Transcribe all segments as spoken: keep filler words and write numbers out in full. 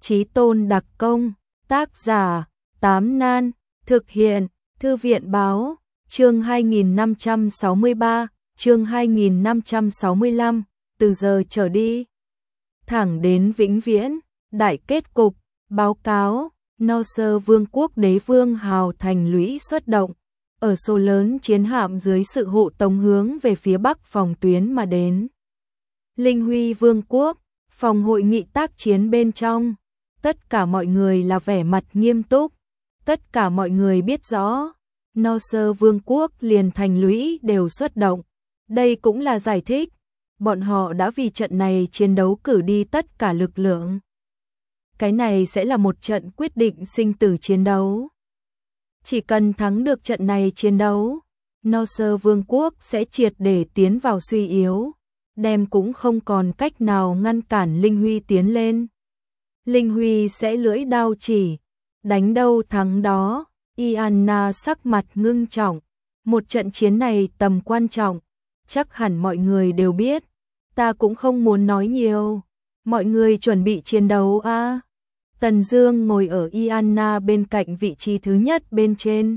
Chí Tôn đặc công, tác giả, Tám Nan, thực hiện, Thư viện báo, chương hai nghìn năm trăm sáu mươi ba, chương hai nghìn năm trăm sáu mươi lăm, từ giờ trở đi. Thẳng đến vĩnh viễn, đại kết cục, báo cáo, No Sơ Vương quốc đế vương Hào Thành lũy xuất động, ở số lớn chiến hạm dưới sự hộ tống hướng về phía bắc phòng tuyến mà đến. Linh Huy Vương quốc, phòng hội nghị tác chiến bên trong, tất cả mọi người là vẻ mặt nghiêm túc, tất cả mọi người biết rõ, No Sơ Vương quốc liền thành lũy đều xuất động, đây cũng là giải thích, bọn họ đã vì trận này chiến đấu cử đi tất cả lực lượng. Cái này sẽ là một trận quyết định sinh tử chiến đấu. Chỉ cần thắng được trận này chiến đấu, No Sơ Vương quốc sẽ triệt để tiến vào suy yếu, đem cũng không còn cách nào ngăn cản Linh Huy tiến lên. Linh Huy sẽ lưỡi đao chỉ, đánh đâu thắng đó. Ianna sắc mặt ngưng trọng, một trận chiến này tầm quan trọng, chắc hẳn mọi người đều biết, ta cũng không muốn nói nhiều. Mọi người chuẩn bị chiến đấu a. À? Tần Dương ngồi ở Ianna bên cạnh vị trí thứ nhất bên trên.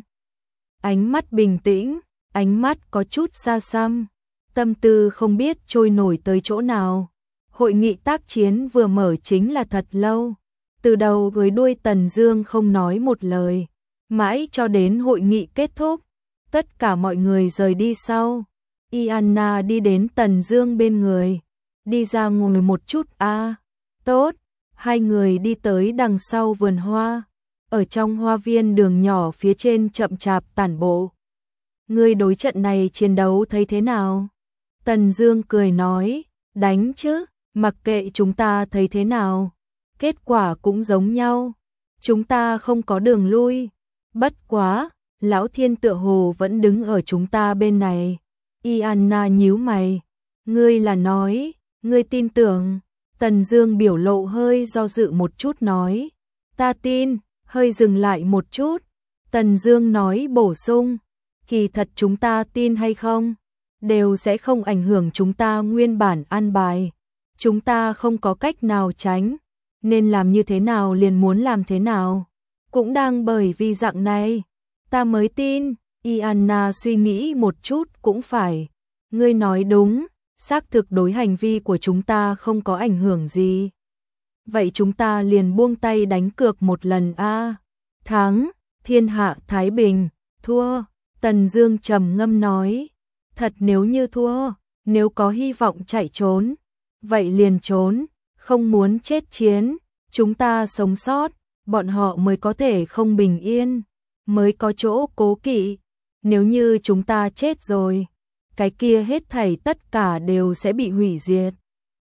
Ánh mắt bình tĩnh, ánh mắt có chút xa xăm, tâm tư không biết trôi nổi tới chỗ nào. Hội nghị tác chiến vừa mở chính là thật lâu, từ đầu tới đuôi Tần Dương không nói một lời, mãi cho đến hội nghị kết thúc, tất cả mọi người rời đi sau. Ianna đi đến Tần Dương bên người, đi ra ngồi một chút a. À, tốt. Hai người đi tới đằng sau vườn hoa, ở trong hoa viên đường nhỏ phía trên chậm chạp tản bộ. Ngươi đối trận này chiến đấu thấy thế nào? Tần Dương cười nói, đánh chứ, mặc kệ chúng ta thấy thế nào, kết quả cũng giống nhau, chúng ta không có đường lui. Bất quá, Lão Thiên tựa hồ vẫn đứng ở chúng ta bên này. Ianna nhíu mày, ngươi là nói, ngươi tin tưởng? Tần Dương biểu lộ hơi do dự một chút nói, ta tin, hơi dừng lại một chút. Tần Dương nói bổ sung, kỳ thật chúng ta tin hay không, đều sẽ không ảnh hưởng chúng ta nguyên bản an bài. Chúng ta không có cách nào tránh, nên làm như thế nào liền muốn làm thế nào. Cũng đang bởi vì dạng này, ta mới tin. Ianna suy nghĩ một chút cũng phải, ngươi nói đúng. Xác thực đối hành vi của chúng ta không có ảnh hưởng gì. Vậy chúng ta liền buông tay đánh cược một lần a. À, thắng, thiên hạ thái bình, thua, Tần Dương trầm ngâm nói, thật nếu như thua, nếu có hy vọng chạy trốn, vậy liền trốn, không muốn chết chiến, chúng ta sống sót, bọn họ mới có thể không bình yên, mới có chỗ cố kỵ, nếu như chúng ta chết rồi, cái kia hết thảy tất cả đều sẽ bị hủy diệt.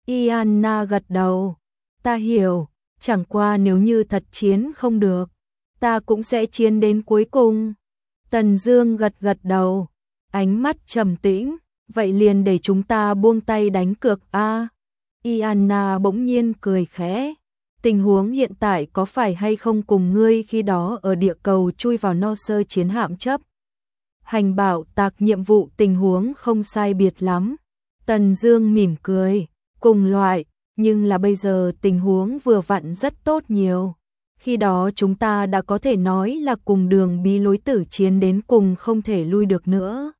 Ianna gật đầu, ta hiểu, chẳng qua nếu như thật chiến không được, ta cũng sẽ chiến đến cuối cùng. Tần Dương gật gật đầu, ánh mắt trầm tĩnh, vậy liền để chúng ta buông tay đánh cược a. À, Ianna bỗng nhiên cười khẽ, tình huống hiện tại có phải hay không cùng ngươi khi đó ở địa cầu chui vào No Sơ chiến hạm chấp hành bảo tạc nhiệm vụ tình huống không sai biệt lắm. Tần Dương mỉm cười, cùng loại, nhưng là bây giờ tình huống vừa vặn rất tốt nhiều. Khi đó chúng ta đã có thể nói là cùng đường bí lối tử chiến đến cùng không thể lui được nữa.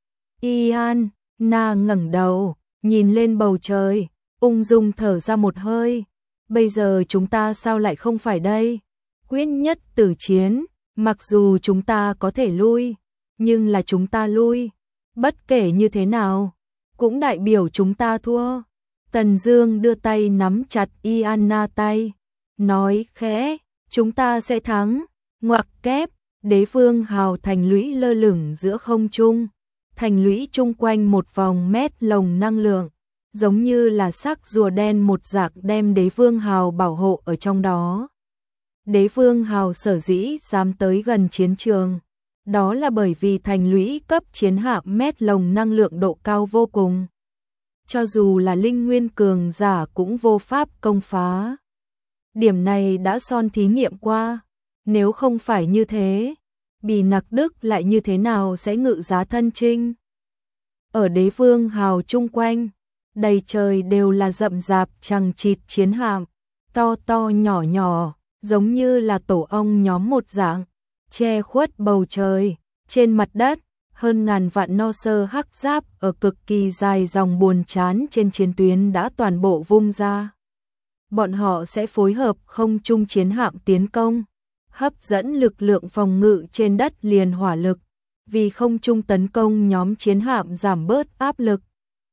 Ianna ngẩng đầu, nhìn lên bầu trời, ung dung thở ra một hơi. Bây giờ chúng ta sao lại không phải đây? Quyết nhất tử chiến, mặc dù chúng ta có thể lui, nhưng là chúng ta lui, bất kể như thế nào, cũng đại biểu chúng ta thua. Tần Dương đưa tay nắm chặt Ianna tay, nói khẽ, chúng ta sẽ thắng. Ngoặc kép, đế vương Hào Thành lũy lơ lửng giữa không trung, thành lũy chung quanh một vòng mét lồng năng lượng, giống như là xác rùa đen một dạng đem đế vương Hào bảo hộ ở trong đó. Đế vương Hào sở dĩ dám tới gần chiến trường, đó là bởi vì thành lũy cấp chiến hạm mét lồng năng lượng độ cao vô cùng. Cho dù là linh nguyên cường giả cũng vô pháp công phá. Điểm này đã son thí nghiệm qua. Nếu không phải như thế, Bì Nặc Đức lại như thế nào sẽ ngự giá thân chinh? Ở đế vương Hào chung quanh, đầy trời đều là rậm rạp chằng chịt chiến hạm. to to nhỏ nhỏ, giống như là tổ ong nhóm một dạng, che khuất bầu trời. Trên mặt đất, hơn ngàn vạn no sơ hắc giáp ở cực kỳ dài dòng buồn chán trên chiến tuyến đã toàn bộ vung ra. Bọn họ sẽ phối hợp không trung chiến hạm tiến công, hấp dẫn lực lượng phòng ngự trên đất liền hỏa lực, vì không trung tấn công nhóm chiến hạm giảm bớt áp lực,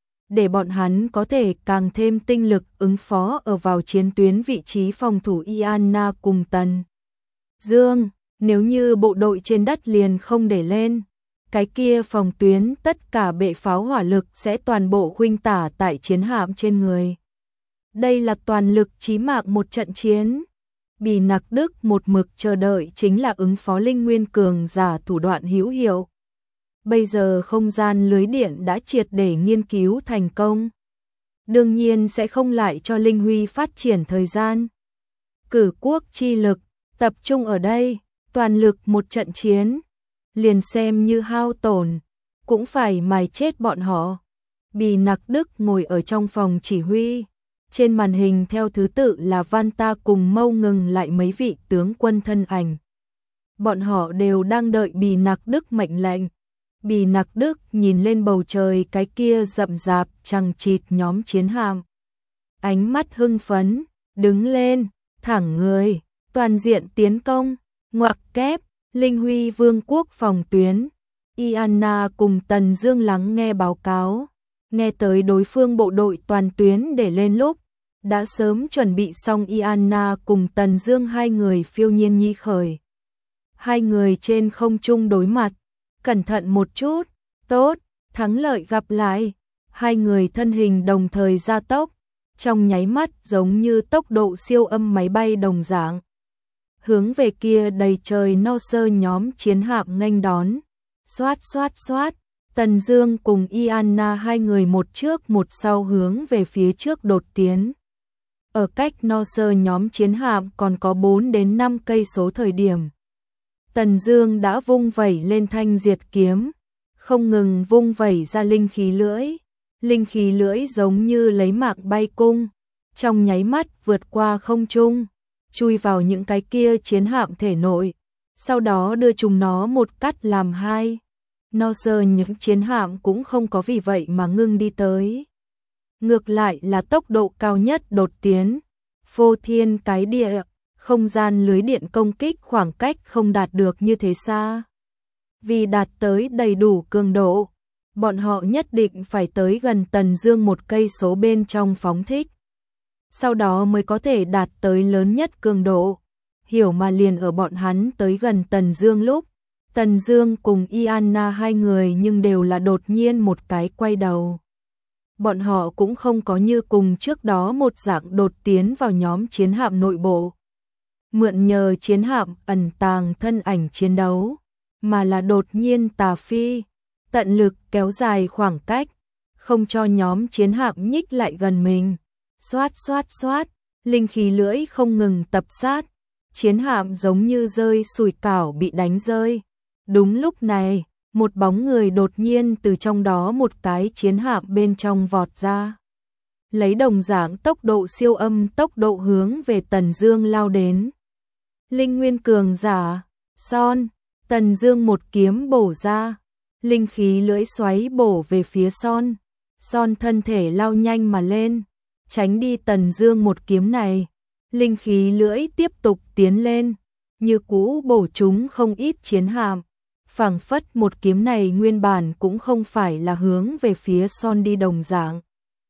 để bọn hắn có thể càng thêm tinh lực ứng phó ở vào chiến tuyến vị trí phòng thủ Iana cùng Tần Dương. Nếu như bộ đội trên đất liền không để lên, cái kia phòng tuyến tất cả bệ pháo hỏa lực sẽ toàn bộ khuynh tả tại chiến hạm trên người. Đây là toàn lực chí mạng một trận chiến. Bì Nặc Đức một mực chờ đợi chính là ứng phó linh nguyên cường giả thủ đoạn hữu hiệu. Bây giờ không gian lưới điện đã triệt để nghiên cứu thành công. Đương nhiên sẽ không lại cho Linh Huy phát triển thời gian. Cử quốc chi lực, tập trung ở đây, toàn lực một trận chiến. Liền xem như hao tổn, cũng phải mài chết bọn họ. Bì Nặc Đức ngồi ở trong phòng chỉ huy. Trên màn hình theo thứ tự là Vanta cùng Mâu Ngừng lại mấy vị tướng quân thân ảnh. Bọn họ đều đang đợi Bì Nặc Đức mệnh lệnh. Bì Nặc Đức nhìn lên bầu trời cái kia rậm rạp chằng chịt nhóm chiến hạm. Ánh mắt hưng phấn, đứng lên, thẳng người, toàn diện tiến công, ngoặc kép, Linh Huy Vương quốc phòng tuyến. Iana cùng Tần Dương lắng nghe báo cáo, nghe tới đối phương bộ đội toàn tuyến để lên lúc, đã sớm chuẩn bị xong. Iana cùng Tần Dương hai người phiêu nhiên nhi khởi. Hai người trên không trung đối mặt, cẩn thận một chút, tốt, thắng lợi gặp lại. Hai người thân hình đồng thời gia tốc, trong nháy mắt giống như tốc độ siêu âm máy bay đồng dạng. Hướng về kia đầy trời no sơ nhóm chiến hạm nghênh đón. Xoát xoát xoát, Tần Dương cùng Iana hai người một trước một sau hướng về phía trước đột tiến. Ở cách no sơ nhóm chiến hạm còn có bốn đến năm cây số thời điểm, Tần Dương đã vung vẩy lên thanh diệt kiếm, không ngừng vung vẩy ra linh khí lưỡi. Linh khí lưỡi giống như lấy mạng bay cung, trong nháy mắt vượt qua không trung, chui vào những cái kia chiến hạm thể nội, sau đó đưa chúng nó một cắt làm hai. No sơ những chiến hạm cũng không có vì vậy mà ngưng đi tới. Ngược lại là tốc độ cao nhất đột tiến, phô thiên cái địa, không gian lưới điện công kích khoảng cách không đạt được như thế xa. Vì đạt tới đầy đủ cường độ, bọn họ nhất định phải tới gần Tần Dương một cây số bên trong phóng thích. Sau đó mới có thể đạt tới lớn nhất cường độ. Hiểu mà liền ở bọn hắn tới gần Tần Dương lúc, Tần Dương cùng Iana hai người nhưng đều là đột nhiên một cái quay đầu. Bọn họ cũng không có như cùng trước đó một dạng đột tiến vào nhóm chiến hạm nội bộ, mượn nhờ chiến hạm ẩn tàng thân ảnh chiến đấu, mà là đột nhiên tà phi, tận lực kéo dài khoảng cách, không cho nhóm chiến hạm nhích lại gần mình. Xoát xoát xoát, linh khí lưỡi không ngừng tập sát, chiến hạm giống như rơi sủi cảo bị đánh rơi. Đúng lúc này, một bóng người đột nhiên từ trong đó một cái chiến hạm bên trong vọt ra, lấy đồng dạng tốc độ siêu âm tốc độ hướng về Tần Dương lao đến. Linh nguyên cường giả, son, Tần Dương một kiếm bổ ra, linh khí lưỡi xoáy bổ về phía son. Son thân thể lao nhanh mà lên, tránh đi Tần Dương một kiếm này. Linh khí lưỡi tiếp tục tiến lên, như cũ bổ chúng không ít chiến hạm. Phảng phất một kiếm này nguyên bản cũng không phải là hướng về phía son đi đồng dạng.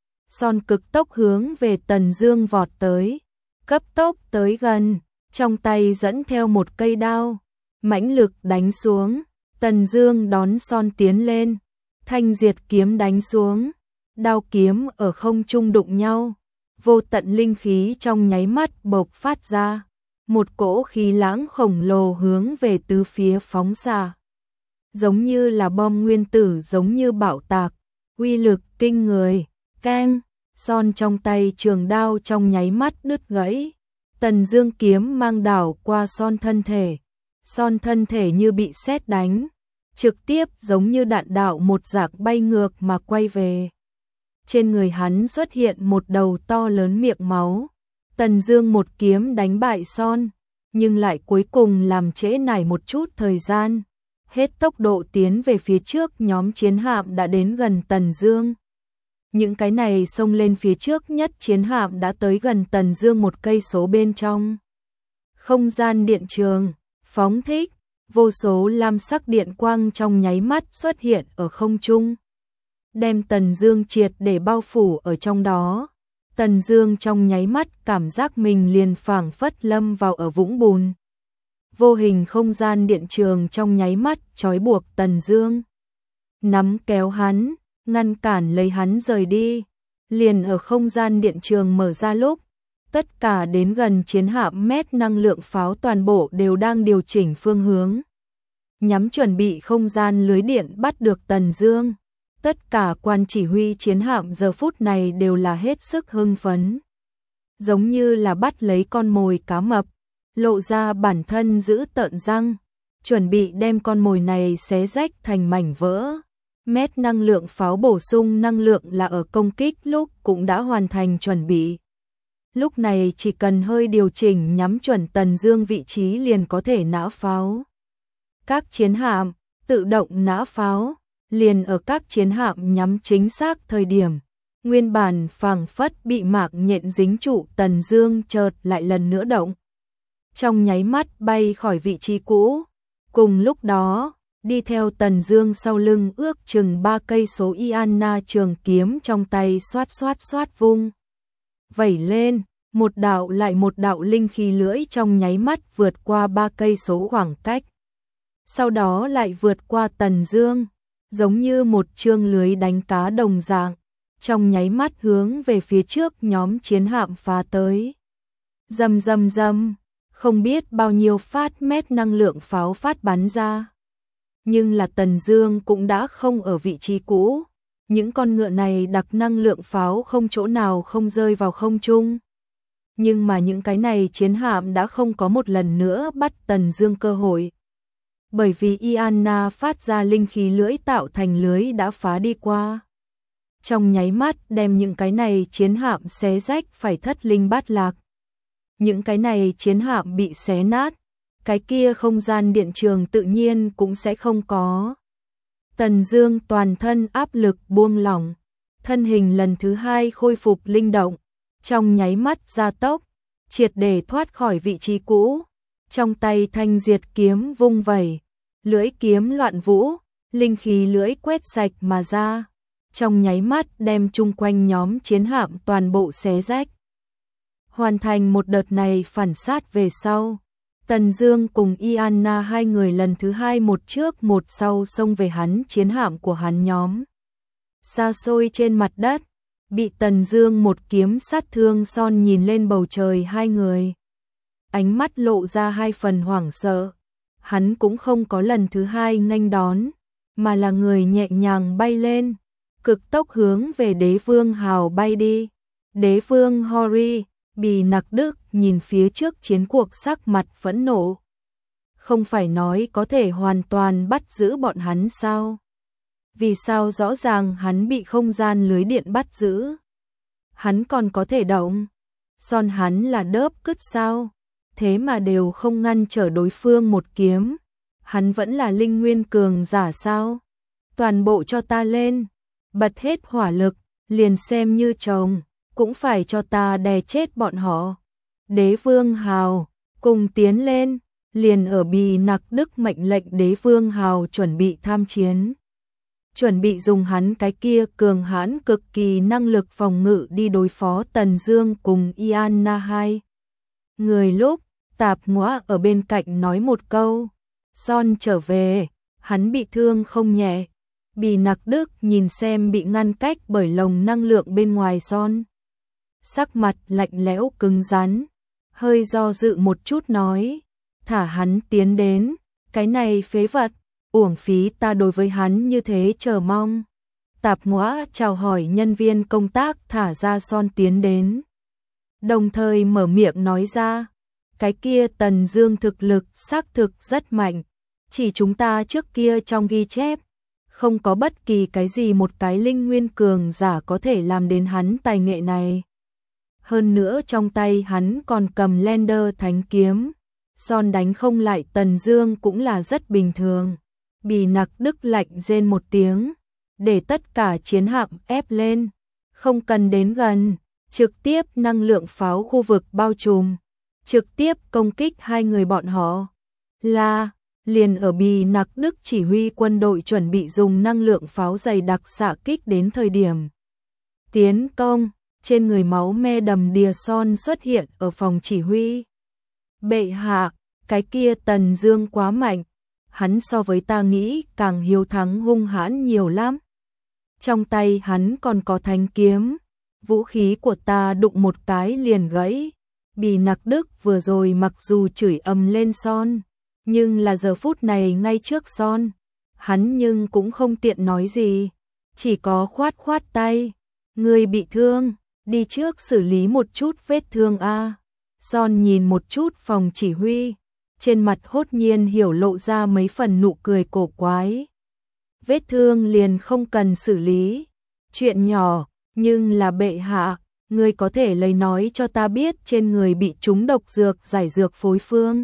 Son cực tốc hướng về Tần Dương vọt tới, cấp tốc tới gần, trong tay dẫn theo một cây đao, mãnh lực đánh xuống. Tần Dương đón son tiến lên, thanh diệt kiếm đánh xuống, đao kiếm ở không trung đụng nhau, vô tận linh khí trong nháy mắt bộc phát ra, một cỗ khí lãng khổng lồ hướng về tứ phía phóng ra, giống như là bom nguyên tử, giống như bạo tạc, uy lực kinh người. Keng, son trong tay trường đao trong nháy mắt đứt gãy. Tần Dương kiếm mang đảo qua son thân thể, son thân thể như bị sét đánh, trực tiếp giống như đạn đạo một dạng bay ngược mà quay về. Trên người hắn xuất hiện một đầu to lớn miệng máu, Tần Dương một kiếm đánh bại Son, nhưng lại cuối cùng làm trễ nải một chút thời gian. Hết tốc độ tiến về phía trước, nhóm chiến hạm đã đến gần Tần Dương. Những cái này xông lên phía trước nhất chiến hạm đã tới gần Tần Dương một cây số bên trong. Không gian điện trường phóng thích, vô số lam sắc điện quang trong nháy mắt xuất hiện ở không trung, đem Tần Dương triệt để bao phủ ở trong đó. Tần Dương trong nháy mắt cảm giác mình liền phảng phất lâm vào ở vũng bùn. Vô hình không gian điện trường trong nháy mắt trói buộc Tần Dương, nắm kéo hắn, ngăn cản lấy hắn rời đi. Liền ở không gian điện trường mở ra lúc, tất cả đến gần chiến hạm mét năng lượng pháo toàn bộ đều đang điều chỉnh phương hướng, nhắm chuẩn bị không gian lưới điện bắt được Tần Dương. Tất cả quan chỉ huy chiến hạm giờ phút này đều là hết sức hưng phấn, giống như là bắt lấy con mồi cá mập, lộ ra bản thân giữ tợn răng, chuẩn bị đem con mồi này xé rách thành mảnh vỡ. Mét năng lượng pháo bổ sung năng lượng là ở công kích lúc cũng đã hoàn thành chuẩn bị. Lúc này chỉ cần hơi điều chỉnh nhắm chuẩn Tần Dương vị trí liền có thể nã pháo. Các chiến hạm tự động nã pháo, liền ở các chiến hạm nhắm chính xác thời điểm, nguyên bản phảng phất bị mạng nhện dính trụ Tần Dương chợt lại lần nữa động, trong nháy mắt bay khỏi vị trí cũ. Cùng lúc đó, đi theo Tần Dương sau lưng ước chừng ba cây số Iana trường kiếm trong tay xoát xoát xoát vung vẩy lên, một đạo lại một đạo linh khí lưỡi trong nháy mắt vượt qua ba cây số khoảng cách. Sau đó lại vượt qua Tần Dương, giống như một chương lưới đánh cá đồng dạng, trong nháy mắt hướng về phía trước nhóm chiến hạm phá tới. Rầm rầm rầm, không biết bao nhiêu phát mét năng lượng pháo phát bắn ra. Nhưng là Tần Dương cũng đã không ở vị trí cũ, những con ngựa này đặc năng lượng pháo không chỗ nào không rơi vào không trung. Nhưng mà những cái này chiến hạm đã không có một lần nữa bắt Tần Dương cơ hội. Bởi vì Iana phát ra linh khí lưỡi tạo thành lưới đã phá đi qua, trong nháy mắt đem những cái này chiến hạm xé rách phải thất linh bát lạc. Những cái này chiến hạm bị xé nát, cái kia không gian điện trường tự nhiên cũng sẽ không có. Tần Dương toàn thân áp lực buông lỏng, thân hình lần thứ hai khôi phục linh động, trong nháy mắt gia tốc, triệt để thoát khỏi vị trí cũ. Trong tay thanh diệt kiếm vung vẩy, lưỡi kiếm loạn vũ, linh khí lưỡi quét sạch mà ra, trong nháy mắt đem chung quanh nhóm chiến hạm toàn bộ xé rách. Hoàn thành một đợt này phản sát về sau, Tần Dương cùng Iana hai người lần thứ hai một trước một sau xông về hắn chiến hạm của hắn nhóm. Xa xôi trên mặt đất, bị Tần Dương một kiếm sát thương Son nhìn lên bầu trời hai người, ánh mắt lộ ra hai phần hoảng sợ. Hắn cũng không có lần thứ hai nghênh đón, mà là người nhẹ nhàng bay lên, cực tốc hướng về Đế Vương Hào bay đi. Đế Vương Hori, Bì Nặc Đức nhìn phía trước chiến cuộc sắc mặt phẫn nộ. Không phải nói có thể hoàn toàn bắt giữ bọn hắn sao? Vì sao rõ ràng hắn bị không gian lưới điện bắt giữ? Hắn còn có thể động. Son hắn là đớp cứt sao? Thế mà đều không ngăn trở đối phương một kiếm. Hắn vẫn là linh nguyên cường giả sao? Toàn bộ cho ta lên, bật hết hỏa lực, liền xem như chồng, cũng phải cho ta đè chết bọn họ. Đế Vương Hào, cùng tiến lên, liền ở Bì Nặc Đức mệnh lệnh Đế Vương Hào chuẩn bị tham chiến. Chuẩn bị dùng hắn cái kia cường hãn cực kỳ năng lực phòng ngự đi đối phó Tần Dương cùng Iana hai người. Lúc Tạp Ngõa ở bên cạnh nói một câu, Son trở về, hắn bị thương không nhẹ. Bì Nặc Đức nhìn xem bị ngăn cách bởi lồng năng lượng bên ngoài Son, sắc mặt lạnh lẽo cứng rắn, hơi do dự một chút nói, thả hắn tiến đến, cái này phế vật, uổng phí ta đối với hắn như thế chờ mong. Tạp Ngõa chào hỏi nhân viên công tác thả ra Son tiến đến, đồng thời mở miệng nói ra, cái kia Tần Dương thực lực xác thực rất mạnh, chỉ chúng ta trước kia trong ghi chép, không có bất kỳ cái gì một cái linh nguyên cường giả có thể làm đến hắn tài nghệ này. Hơn nữa trong tay hắn còn cầm Lender Thánh Kiếm. Son đánh không lại Tần Dương cũng là rất bình thường. Bì Nặc Đức lạnh rên một tiếng, để tất cả chiến hạm ép lên, không cần đến gần, trực tiếp năng lượng pháo khu vực bao trùm, trực tiếp công kích hai người bọn họ. Là, liền ở Bì Nặc Đức chỉ huy quân đội chuẩn bị dùng năng lượng pháo dày đặc xạ kích đến thời điểm tiến công, trên người máu me đầm đìa Son xuất hiện ở phòng chỉ huy. Bệ hạ, cái kia Tần Dương quá mạnh, hắn so với ta nghĩ càng hiếu thắng hung hãn nhiều lắm. Trong tay hắn còn có thanh kiếm, vũ khí của ta đụng một cái liền gãy. Bì Nặc Đức vừa rồi mặc dù chửi ầm lên Son, nhưng là giờ phút này ngay trước Son, hắn nhưng cũng không tiện nói gì, chỉ có khoát khoát tay, người bị thương, đi trước xử lý một chút vết thương a. Son nhìn một chút phòng chỉ huy, trên mặt hốt nhiên hiểu lộ ra mấy phần nụ cười cổ quái. Vết thương liền không cần xử lý, chuyện nhỏ, nhưng là bệ hạ, ngươi có thể lấy nói cho ta biết trên người bị trúng độc dược giải dược phối phương.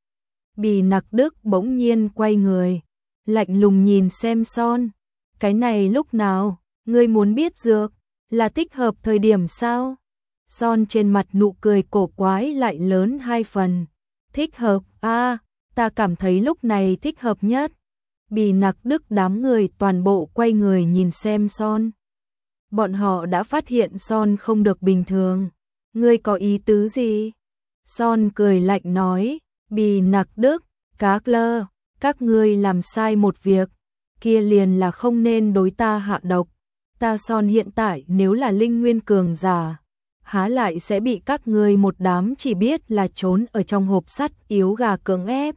Bì Nặc Đức bỗng nhiên quay người, lạnh lùng nhìn xem Son, cái này lúc nào, ngươi muốn biết dược, là thích hợp thời điểm sao? Son trên mặt nụ cười cổ quái lại lớn hai phần. Thích hợp, a, à, ta cảm thấy lúc này thích hợp nhất. Bì Nặc Đức đám người toàn bộ quay người nhìn xem Son. Bọn họ đã phát hiện Son không được bình thường. Ngươi có ý tứ gì? Son cười lạnh nói, Bì Nặc Đức, Các Lơ, các ngươi làm sai một việc, kia liền là không nên đối ta hạ độc. Ta Son hiện tại nếu là linh nguyên cường giả, há lại sẽ bị các ngươi một đám chỉ biết là trốn ở trong hộp sắt yếu gà cưỡng ép.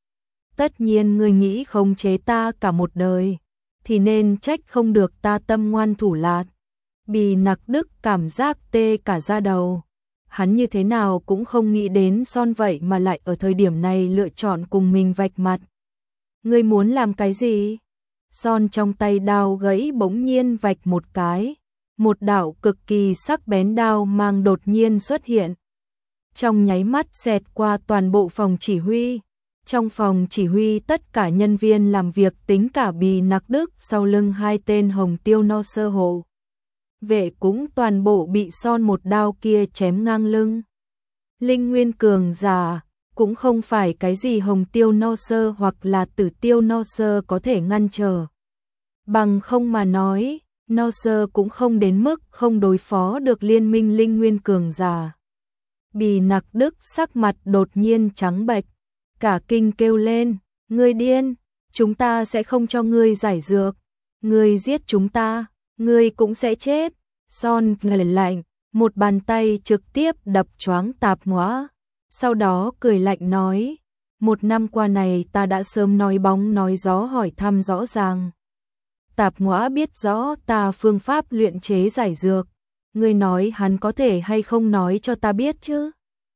Tất nhiên ngươi nghĩ khống chế ta cả một đời, thì nên trách không được ta tâm ngoan thủ lạt. Bì Nặc Đức cảm giác tê cả da đầu. Hắn như thế nào cũng không nghĩ đến Son vậy mà lại ở thời điểm này lựa chọn cùng mình vạch mặt. Ngươi muốn làm cái gì? Son trong tay đao gãy bỗng nhiên vạch một cái. Một đạo cực kỳ sắc bén đao mang đột nhiên xuất hiện. Trong nháy mắt xẹt qua toàn bộ phòng chỉ huy. Trong phòng chỉ huy tất cả nhân viên làm việc tính cả Bì Nặc Đức sau lưng hai tên Hồng Tiêu No Sơ hộ vệ cũng toàn bộ bị Son một đao kia chém ngang lưng. Linh nguyên cường giả cũng không phải cái gì Hồng Tiêu No Sơ hoặc là Tử Tiêu No Sơ có thể ngăn trở. Bằng không mà nói, No Sơ cũng không đến mức không đối phó được liên minh linh nguyên cường giả. Bì Nặc Đức sắc mặt đột nhiên trắng bệch, cả kinh kêu lên, ngươi điên, chúng ta sẽ không cho ngươi giải dược, ngươi giết chúng ta, ngươi cũng sẽ chết. Son cười lạnh, một bàn tay trực tiếp đập choáng Tạp Ngõa, sau đó cười lạnh nói, một năm qua này ta đã sớm nói bóng nói gió hỏi thăm rõ ràng. Tạp Ngõa biết rõ ta phương pháp luyện chế giải dược, ngươi nói hắn có thể hay không nói cho ta biết chứ?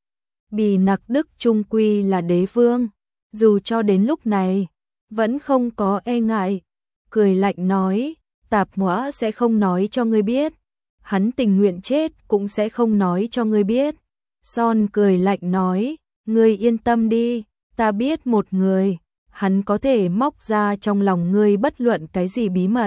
Bì Nặc Đức trung quy là đế vương, dù cho đến lúc này, vẫn không có e ngại, cười lạnh nói, Tạp Ngõa sẽ không nói cho ngươi biết, hắn tình nguyện chết cũng sẽ không nói cho ngươi biết. Son cười lạnh nói, ngươi yên tâm đi, ta biết một người, hắn có thể móc ra trong lòng ngươi bất luận cái gì bí mật.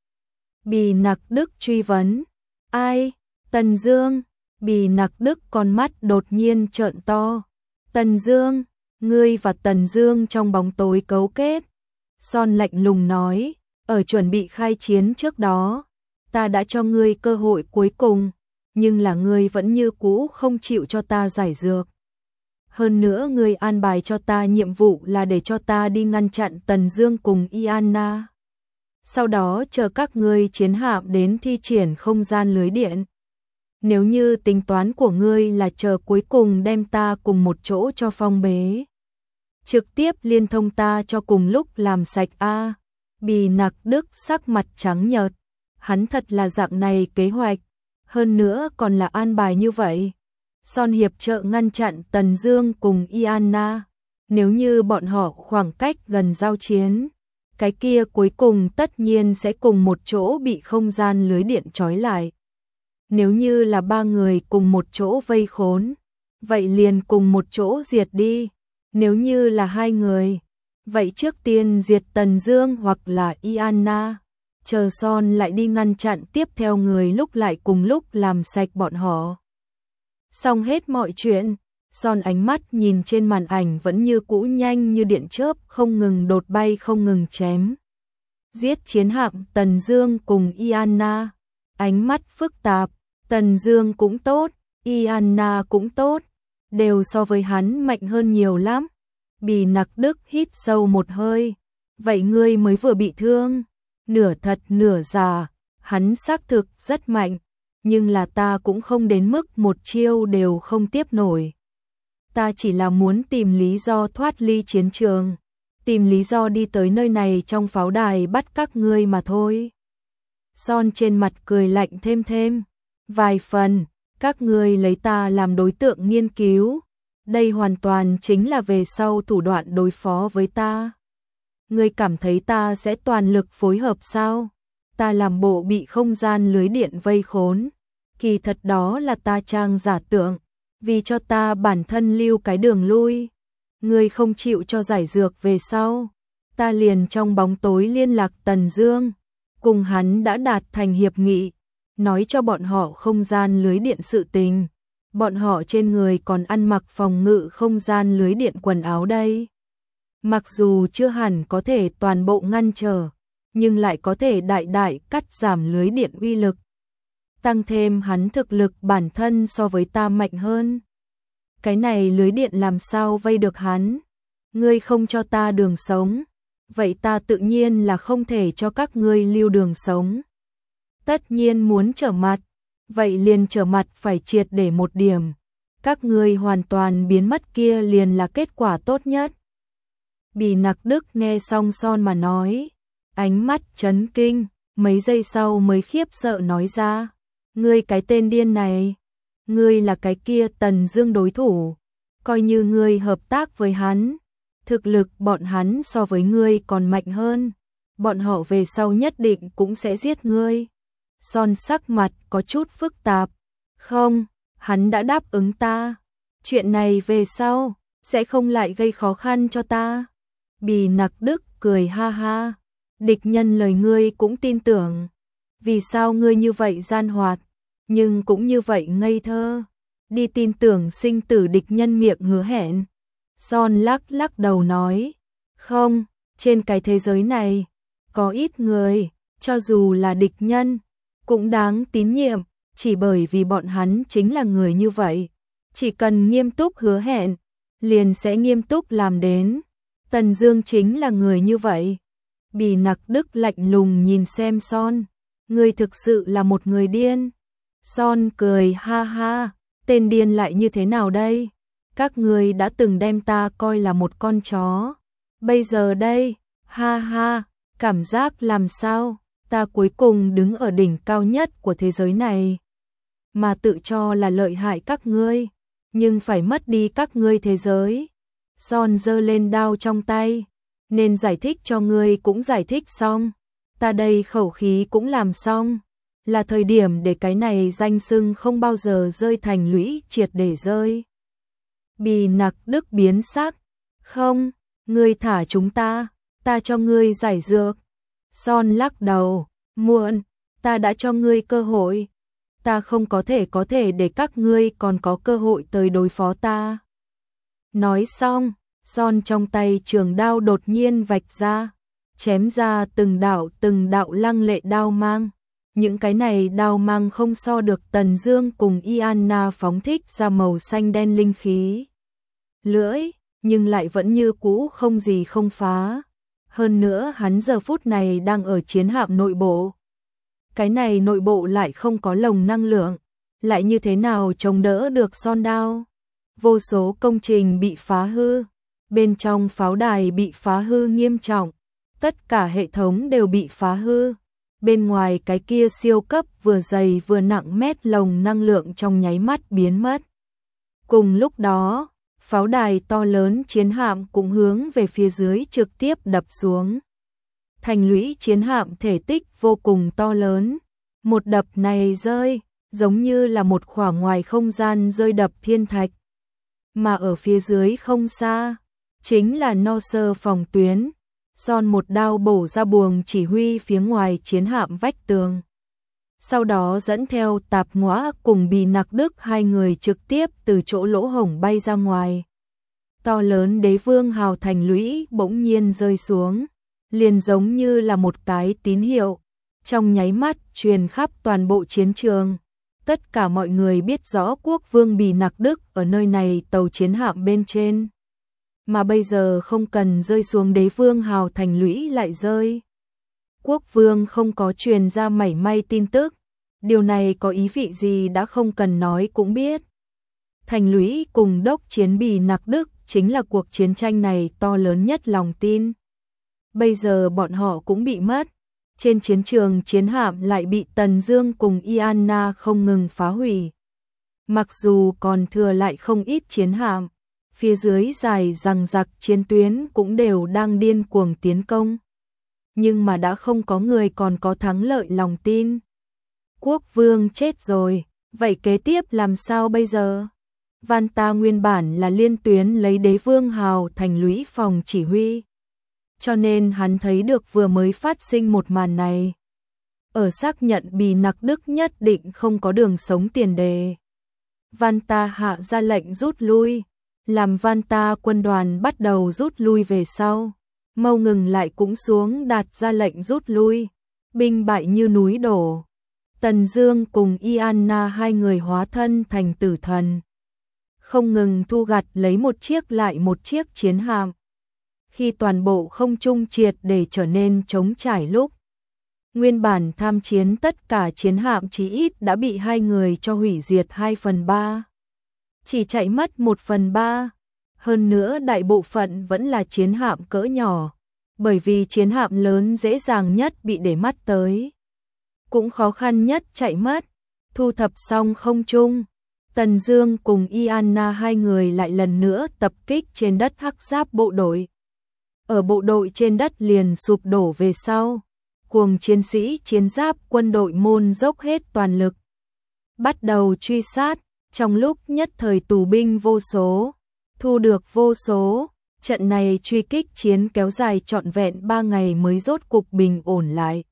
Bì Nặc Đức truy vấn, ai? Tần Dương. Bì Nặc Đức con mắt đột nhiên trợn to. Tần Dương, ngươi và Tần Dương trong bóng tối cấu kết. Son lạnh lùng nói, ở chuẩn bị khai chiến trước đó, ta đã cho ngươi cơ hội cuối cùng, nhưng là ngươi vẫn như cũ không chịu cho ta giải dược. Hơn nữa ngươi an bài cho ta nhiệm vụ là để cho ta đi ngăn chặn Tần Dương cùng Iana. Sau đó chờ các ngươi chiến hạm đến thi triển không gian lưới điện. Nếu như tính toán của ngươi là chờ cuối cùng đem ta cùng một chỗ cho phong bế, trực tiếp liên thông ta cho cùng lúc làm sạch a. Bì Nặc Đức sắc mặt trắng nhợt, hắn thật là dạng này kế hoạch, hơn nữa còn là an bài như vậy. Son hiệp trợ ngăn chặn Tần Dương cùng Iana, nếu như bọn họ khoảng cách gần giao chiến, cái kia cuối cùng tất nhiên sẽ cùng một chỗ bị không gian lưới điện trói lại. Nếu như là ba người cùng một chỗ vây khốn, vậy liền cùng một chỗ diệt đi. Nếu như là hai người, vậy trước tiên diệt Tần Dương hoặc là Iana, chờ Son lại đi ngăn chặn tiếp theo người lúc lại cùng lúc làm sạch bọn họ. Xong hết mọi chuyện, Son ánh mắt nhìn trên màn ảnh vẫn như cũ nhanh như điện chớp, không ngừng đột bay không ngừng chém. Giết chiến hạm Tần Dương cùng Iana, ánh mắt phức tạp, Tần Dương cũng tốt, Iana cũng tốt, đều so với hắn mạnh hơn nhiều lắm. Bì Nặc Đức hít sâu một hơi, vậy ngươi mới vừa bị thương, nửa thật nửa giả, hắn xác thực rất mạnh, nhưng là ta cũng không đến mức một chiêu đều không tiếp nổi. Ta chỉ là muốn tìm lý do thoát ly chiến trường, tìm lý do đi tới nơi này trong pháo đài bắt các ngươi mà thôi. Son trên mặt cười lạnh thêm thêm, vài phần, các ngươi lấy ta làm đối tượng nghiên cứu, đây hoàn toàn chính là về sau thủ đoạn đối phó với ta. Ngươi cảm thấy ta sẽ toàn lực phối hợp sao? Ta làm bộ bị không gian lưới điện vây khốn, kỳ thật đó là ta trang giả tượng, vì cho ta bản thân lưu cái đường lui. Ngươi không chịu cho giải dược về sau, ta liền trong bóng tối liên lạc Tần Dương, cùng hắn đã đạt thành hiệp nghị, nói cho bọn họ không gian lưới điện sự tình. Bọn họ trên người còn ăn mặc phòng ngự không gian lưới điện quần áo đây. Mặc dù chưa hẳn có thể toàn bộ ngăn trở, nhưng lại có thể đại đại cắt giảm lưới điện uy lực. Tăng thêm hắn thực lực bản thân so với ta mạnh hơn. Cái này lưới điện làm sao vây được hắn? Ngươi không cho ta đường sống, vậy ta tự nhiên là không thể cho các ngươi lưu đường sống. Tất nhiên muốn trở mặt, vậy liền trở mặt phải triệt để một điểm. Các ngươi hoàn toàn biến mất kia liền là kết quả tốt nhất. Bì Nặc Đức nghe xong Son mà nói, ánh mắt chấn kinh, mấy giây sau mới khiếp sợ nói ra, ngươi cái tên điên này, ngươi là cái kia Tần Dương đối thủ, coi như ngươi hợp tác với hắn, thực lực bọn hắn so với ngươi còn mạnh hơn, bọn họ về sau nhất định cũng sẽ giết ngươi. Son sắc mặt có chút phức tạp, không, hắn đã đáp ứng ta, chuyện này về sau sẽ không lại gây khó khăn cho ta. Bì Nặc Đức cười ha ha, địch nhân lời ngươi cũng tin tưởng, vì sao ngươi như vậy gian hoạt, nhưng cũng như vậy ngây thơ, đi tin tưởng sinh tử địch nhân miệng hứa hẹn. Son lắc lắc đầu nói, không, trên cái thế giới này, có ít người, cho dù là địch nhân, cũng đáng tín nhiệm, chỉ bởi vì bọn hắn chính là người như vậy, chỉ cần nghiêm túc hứa hẹn, liền sẽ nghiêm túc làm đến. Tần Dương chính là người như vậy. Bì Nặc Đức lạnh lùng nhìn xem Son, ngươi thực sự là một người điên. Son cười ha ha, tên điên lại như thế nào đây? Các ngươi đã từng đem ta coi là một con chó, bây giờ đây, ha ha, cảm giác làm sao? Ta cuối cùng đứng ở đỉnh cao nhất của thế giới này, mà tự cho là lợi hại các ngươi, nhưng phải mất đi các ngươi thế giới. Son giơ lên đao trong tay, nên giải thích cho ngươi cũng giải thích xong, ta đây khẩu khí cũng làm xong, là thời điểm để cái này danh xưng không bao giờ rơi thành lũy triệt để rơi. Bì Nặc Đức biến sắc, không, ngươi thả chúng ta, ta cho ngươi giải dược. Son lắc đầu, muộn, ta đã cho ngươi cơ hội, ta không có thể có thể để các ngươi còn có cơ hội tới đối phó ta. Nói xong, Son trong tay trường đao đột nhiên vạch ra, chém ra từng đạo từng đạo lăng lệ đao mang. Những cái này đao mang không so được Tần Dương cùng Iana phóng thích ra màu xanh đen linh khí. Lưỡi, nhưng lại vẫn như cũ không gì không phá. Hơn nữa hắn giờ phút này đang ở chiến hạm nội bộ. Cái này nội bộ lại không có lồng năng lượng, lại như thế nào chống đỡ được Son đao? Vô số công trình bị phá hư, bên trong pháo đài bị phá hư nghiêm trọng, tất cả hệ thống đều bị phá hư. Bên ngoài cái kia siêu cấp vừa dày vừa nặng mét lồng năng lượng trong nháy mắt biến mất. Cùng lúc đó, pháo đài to lớn chiến hạm cũng hướng về phía dưới trực tiếp đập xuống. Thành lũy chiến hạm thể tích vô cùng to lớn, một đập này rơi, giống như là một khoảng ngoài không gian rơi đập thiên thạch. Mà ở phía dưới không xa, chính là no sơ phòng tuyến. Son một đao bổ ra buồng chỉ huy phía ngoài chiến hạm vách tường. Sau đó dẫn theo Tạp Ngõa cùng Bì Nặc Đức hai người trực tiếp từ chỗ lỗ hổng bay ra ngoài. To lớn đế vương hào thành lũy bỗng nhiên rơi xuống, liền giống như là một cái tín hiệu, trong nháy mắt truyền khắp toàn bộ chiến trường. Tất cả mọi người biết rõ quốc vương Bì Nặc Đức ở nơi này tàu chiến hạm bên trên. Mà bây giờ không cần rơi xuống đế vương hào thành lũy lại rơi. Quốc vương không có truyền ra mảy may tin tức, điều này có ý vị gì đã không cần nói cũng biết. Thành lũy cùng đốc chiến Bì Nặc Đức chính là cuộc chiến tranh này to lớn nhất lòng tin. Bây giờ bọn họ cũng bị mất. Trên chiến trường chiến hạm lại bị Tần Dương cùng Iana không ngừng phá hủy. Mặc dù còn thừa lại không ít chiến hạm, phía dưới dài dằng dặc chiến tuyến cũng đều đang điên cuồng tiến công. Nhưng mà đã không có người còn có thắng lợi lòng tin. Quốc vương chết rồi, vậy kế tiếp làm sao bây giờ? Vanta nguyên bản là liên tuyến lấy đế vương hào thành lũy phòng chỉ huy. Cho nên hắn thấy được vừa mới phát sinh một màn này. Ở xác nhận Bì Nặc Đức nhất định không có đường sống tiền đề. Vanta hạ ra lệnh rút lui, làm Vanta quân đoàn bắt đầu rút lui về sau. Mâu Ngừng lại cũng xuống đạt ra lệnh rút lui, binh bại như núi đổ. Tần Dương cùng Iana hai người hóa thân thành tử thần, không ngừng thu gặt lấy một chiếc lại một chiếc chiến hạm. Khi toàn bộ không trung triệt để trở nên trống trải lúc, nguyên bản tham chiến tất cả chiến hạm chí ít đã bị hai người cho hủy diệt hai phần ba. Chỉ chạy mất một phần ba. Hơn nữa đại bộ phận vẫn là chiến hạm cỡ nhỏ, bởi vì chiến hạm lớn dễ dàng nhất bị để mắt tới, cũng khó khăn nhất chạy mất. Thu thập xong không trung, Tần Dương cùng Iana hai người lại lần nữa tập kích trên đất Hắc Giáp bộ đội. Ở bộ đội trên đất liền sụp đổ về sau, cuồng chiến sĩ chiến giáp quân đội môn dốc hết toàn lực, bắt đầu truy sát, trong lúc nhất thời tù binh vô số, thu được vô số. Trận này truy kích chiến kéo dài trọn vẹn ba ngày mới rốt cục bình ổn lại.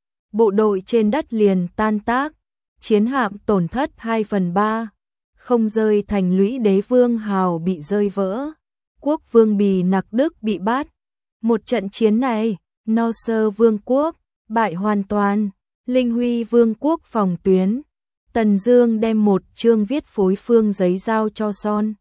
Bộ đội trên đất liền tan tác, chiến hạm tổn thất hai phần ba, không rơi thành lũy đế vương hào bị rơi vỡ. Quốc vương Bì Nặc Đức bị bắt. Một trận chiến này, No Sơ vương quốc bại hoàn toàn. Linh Huy vương quốc phòng tuyến. Tần Dương đem một chương viết phối phương giấy giao cho Son.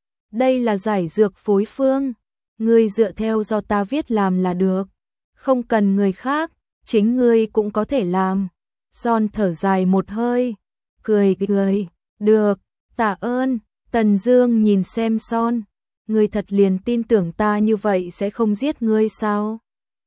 Đây là giải dược phối phương, ngươi dựa theo do ta viết làm là được, không cần người khác, chính ngươi cũng có thể làm. Son thở dài một hơi, cười cười, được, tạ ơn. Tần Dương nhìn xem Son, ngươi thật liền tin tưởng ta như vậy sẽ không giết ngươi sao?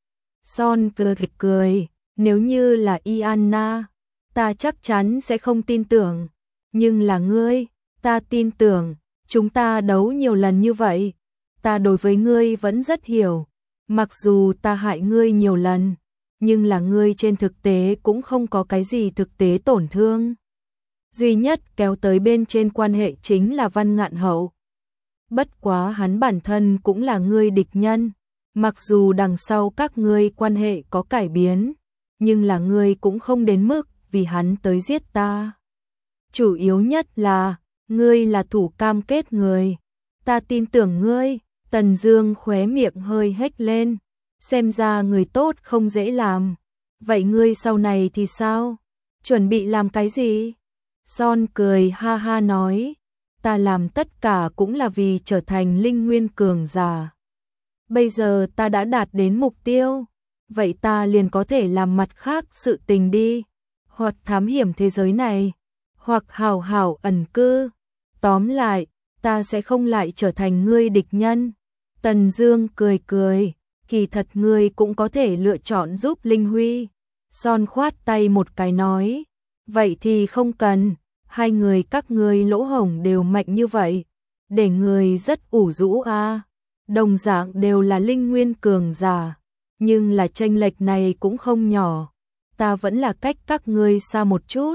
Son cười cười, nếu như là Iana, ta chắc chắn sẽ không tin tưởng, nhưng là ngươi, ta tin tưởng. Chúng ta đấu nhiều lần như vậy, ta đối với ngươi vẫn rất hiểu, mặc dù ta hại ngươi nhiều lần, nhưng là ngươi trên thực tế cũng không có cái gì thực tế tổn thương. Duy nhất kéo tới bên trên quan hệ chính là Văn Ngạn Hậu. Bất quá hắn bản thân cũng là ngươi địch nhân, mặc dù đằng sau các ngươi quan hệ có cải biến, nhưng là ngươi cũng không đến mức vì hắn tới giết ta. Chủ yếu nhất là ngươi là thủ cam kết người, ta tin tưởng ngươi. Tần Dương khóe miệng hơi hếch lên, xem ra người tốt không dễ làm. Vậy ngươi sau này thì sao? Chuẩn bị làm cái gì? Son cười ha ha nói, ta làm tất cả cũng là vì trở thành linh nguyên cường giả. Bây giờ ta đã đạt đến mục tiêu, vậy ta liền có thể làm mặt khác sự tình đi, hoặc thám hiểm thế giới này, hoặc hảo hảo ẩn cư. Tóm lại, ta sẽ không lại trở thành ngươi địch nhân. Tần Dương cười cười, kỳ thật ngươi cũng có thể lựa chọn giúp Linh Huy. Son khoát tay một cái nói, vậy thì không cần, hai người các ngươi lỗ hổng đều mạnh như vậy, để người rất ủ rũ a. À. Đồng dạng đều là linh nguyên cường giả, nhưng là chênh lệch này cũng không nhỏ, ta vẫn là cách các ngươi xa một chút.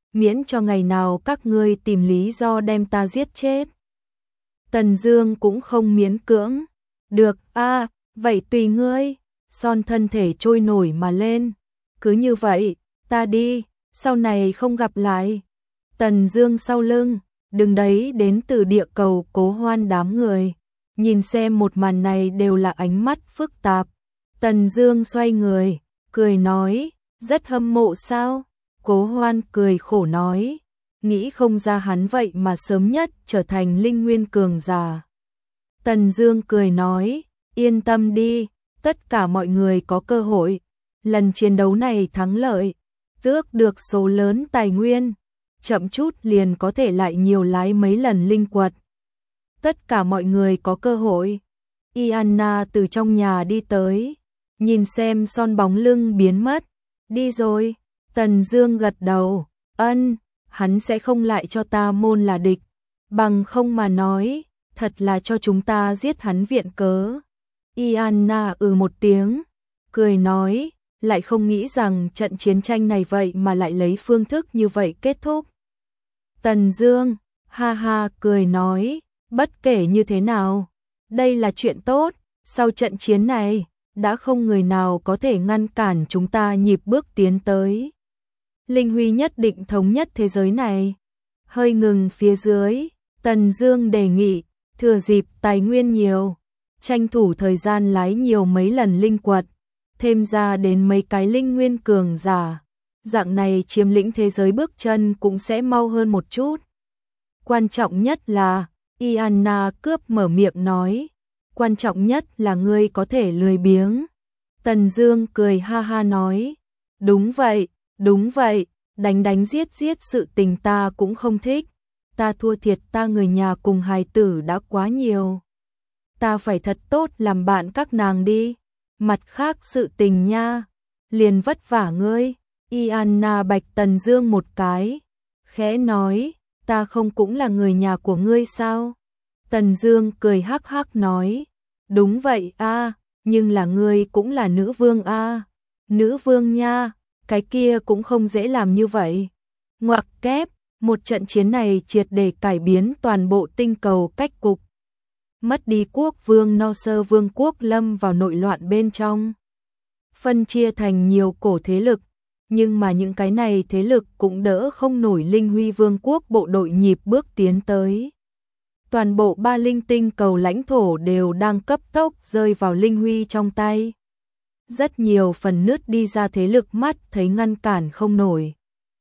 miễn cho ngày nào các ngươi tìm lý do đem ta giết chết. Tần Dương cũng không miễn cưỡng. Được a, à, vậy tùy ngươi. Son thân thể trôi nổi mà lên. Cứ như vậy, ta đi, sau này không gặp lại. Tần Dương sau lưng, đứng đấy đến từ địa cầu Cố Hoan đám người. Nhìn xem một màn này đều là ánh mắt phức tạp. Tần Dương xoay người, cười nói, rất hâm mộ sao? Cố Hoan cười khổ nói, nghĩ không ra hắn vậy mà sớm nhất trở thành linh nguyên cường giả. Tần Dương cười nói, yên tâm đi, tất cả mọi người có cơ hội. Lần chiến đấu này thắng lợi, tước được số lớn tài nguyên, chậm chút liền có thể lại nhiều lái mấy lần linh quật. Tất cả mọi người có cơ hội. Iana từ trong nhà đi tới, nhìn xem Son bóng lưng biến mất. Đi rồi. Tần Dương gật đầu, ân, hắn sẽ không lại cho ta môn là địch. Bằng không mà nói, thật là cho chúng ta giết hắn viện cớ. Iana ừ một tiếng, cười nói, lại không nghĩ rằng trận chiến tranh này vậy mà lại lấy phương thức như vậy kết thúc. Tần Dương, ha ha cười nói, bất kể như thế nào, đây là chuyện tốt, sau trận chiến này, đã không người nào có thể ngăn cản chúng ta nhịp bước tiến tới. Linh Huy nhất định thống nhất thế giới này. Hơi ngừng phía dưới, Tần Dương đề nghị, thừa dịp tài nguyên nhiều, tranh thủ thời gian lái nhiều mấy lần linh quật, thêm ra đến mấy cái linh nguyên cường giả, dạng này chiếm lĩnh thế giới bước chân cũng sẽ mau hơn một chút. Quan trọng nhất là, Iana cướp mở miệng nói, quan trọng nhất là ngươi có thể lười biếng. Tần Dương cười ha ha nói, đúng vậy, đúng vậy, đánh đánh giết giết sự tình ta cũng không thích, ta thua thiệt ta người nhà cùng hài tử đã quá nhiều. Ta phải thật tốt làm bạn các nàng đi, mặt khác sự tình nha, liền vất vả ngươi. Iana bạch Tần Dương một cái, khẽ nói, ta không cũng là người nhà của ngươi sao? Tần Dương cười hắc hắc nói, đúng vậy a, nhưng là ngươi cũng là nữ vương a. Nữ vương nha, cái kia cũng không dễ làm như vậy. Ngoặc kép, một trận chiến này triệt để cải biến toàn bộ tinh cầu cách cục. Mất đi quốc vương No Sơ vương quốc lâm vào nội loạn bên trong. Phân chia thành nhiều cổ thế lực, nhưng mà những cái này thế lực cũng đỡ không nổi Linh Huy vương quốc bộ đội nhịp bước tiến tới. Toàn bộ ba linh tinh cầu lãnh thổ đều đang cấp tốc rơi vào Linh Huy trong tay. Rất nhiều phần nứt đi ra thế lực mắt thấy ngăn cản không nổi,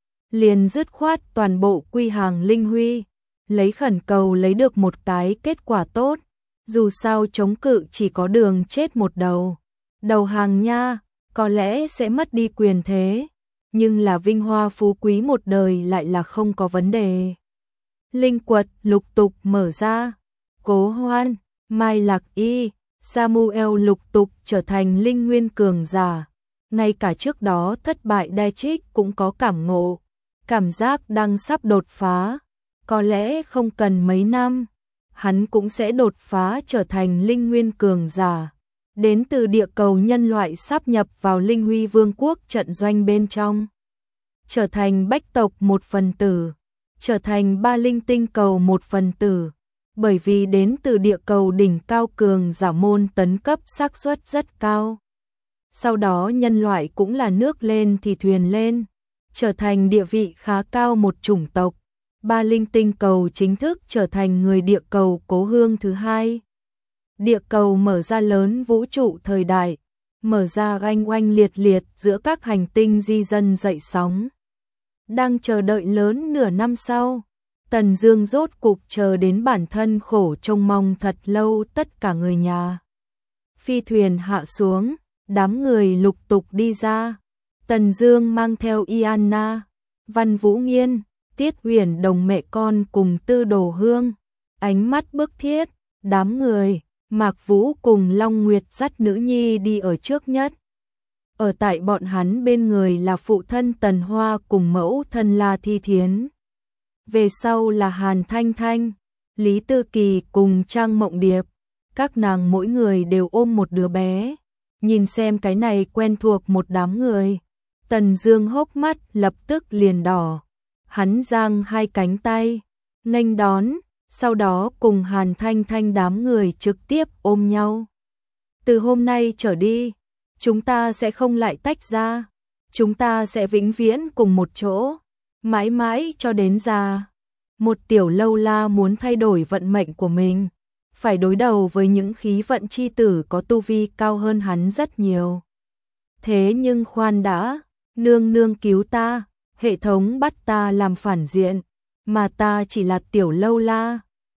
liền dứt khoát toàn bộ quy hàng Linh Huy, lấy khẩn cầu lấy được một cái kết quả tốt, dù sao chống cự chỉ có đường chết một đầu. Đầu hàng nha, có lẽ sẽ mất đi quyền thế, nhưng là vinh hoa phú quý một đời lại là không có vấn đề. Linh quật lục tục mở ra, Cố Hoan, Mai Lạc Y, Samuel lục tục trở thành linh nguyên cường giả. Ngay cả trước đó thất bại đe trích cũng có cảm ngộ, cảm giác đang sắp đột phá. Có lẽ không cần mấy năm, hắn cũng sẽ đột phá trở thành linh nguyên cường giả. Đến từ địa cầu nhân loại sáp nhập vào Linh Huy vương quốc trận doanh bên trong. Trở thành bách tộc một phần tử, trở thành ba linh tinh cầu một phần tử. Bởi vì đến từ địa cầu đỉnh cao cường giả môn tấn cấp xác suất rất cao. Sau đó nhân loại cũng là nước lên thì thuyền lên, trở thành địa vị khá cao một chủng tộc. Ba linh tinh cầu chính thức trở thành người địa cầu cố hương thứ hai. Địa cầu mở ra lớn vũ trụ thời đại, mở ra oanh oanh liệt liệt giữa các hành tinh di dân dậy sóng. Đang chờ đợi lớn nửa năm sau, Tần Dương rốt cục chờ đến bản thân khổ trông mong thật lâu tất cả người nhà. Phi thuyền hạ xuống, đám người lục tục đi ra. Tần Dương mang theo Iana, Văn Vũ Nghiên, Tiết Uyển đồng mẹ con cùng Tư Đồ Hương, ánh mắt bức thiết, đám người, Mạc Vũ cùng Long Nguyệt dắt nữ nhi đi ở trước nhất. Ở tại bọn hắn bên người là phụ thân Tần Hoa cùng mẫu thân La Thi Thiến. Về sau là Hàn Thanh Thanh, Lý Tư Kỳ cùng Trang Mộng Điệp. Các nàng mỗi người đều ôm một đứa bé. Nhìn xem cái này quen thuộc một đám người. Tần Dương hốc mắt lập tức liền đỏ. hắn giang hai cánh tay, nghênh đón, sau đó cùng Hàn Thanh Thanh đám người trực tiếp ôm nhau. Từ hôm nay trở đi, chúng ta sẽ không lại tách ra, chúng ta sẽ vĩnh viễn cùng một chỗ, mãi mãi cho đến già. Một tiểu lâu la muốn thay đổi vận mệnh của mình, phải đối đầu với những khí vận chi tử có tu vi cao hơn hắn rất nhiều. Thế nhưng khoan đã, nương nương cứu ta, hệ thống bắt ta làm phản diện, mà ta chỉ là tiểu lâu la,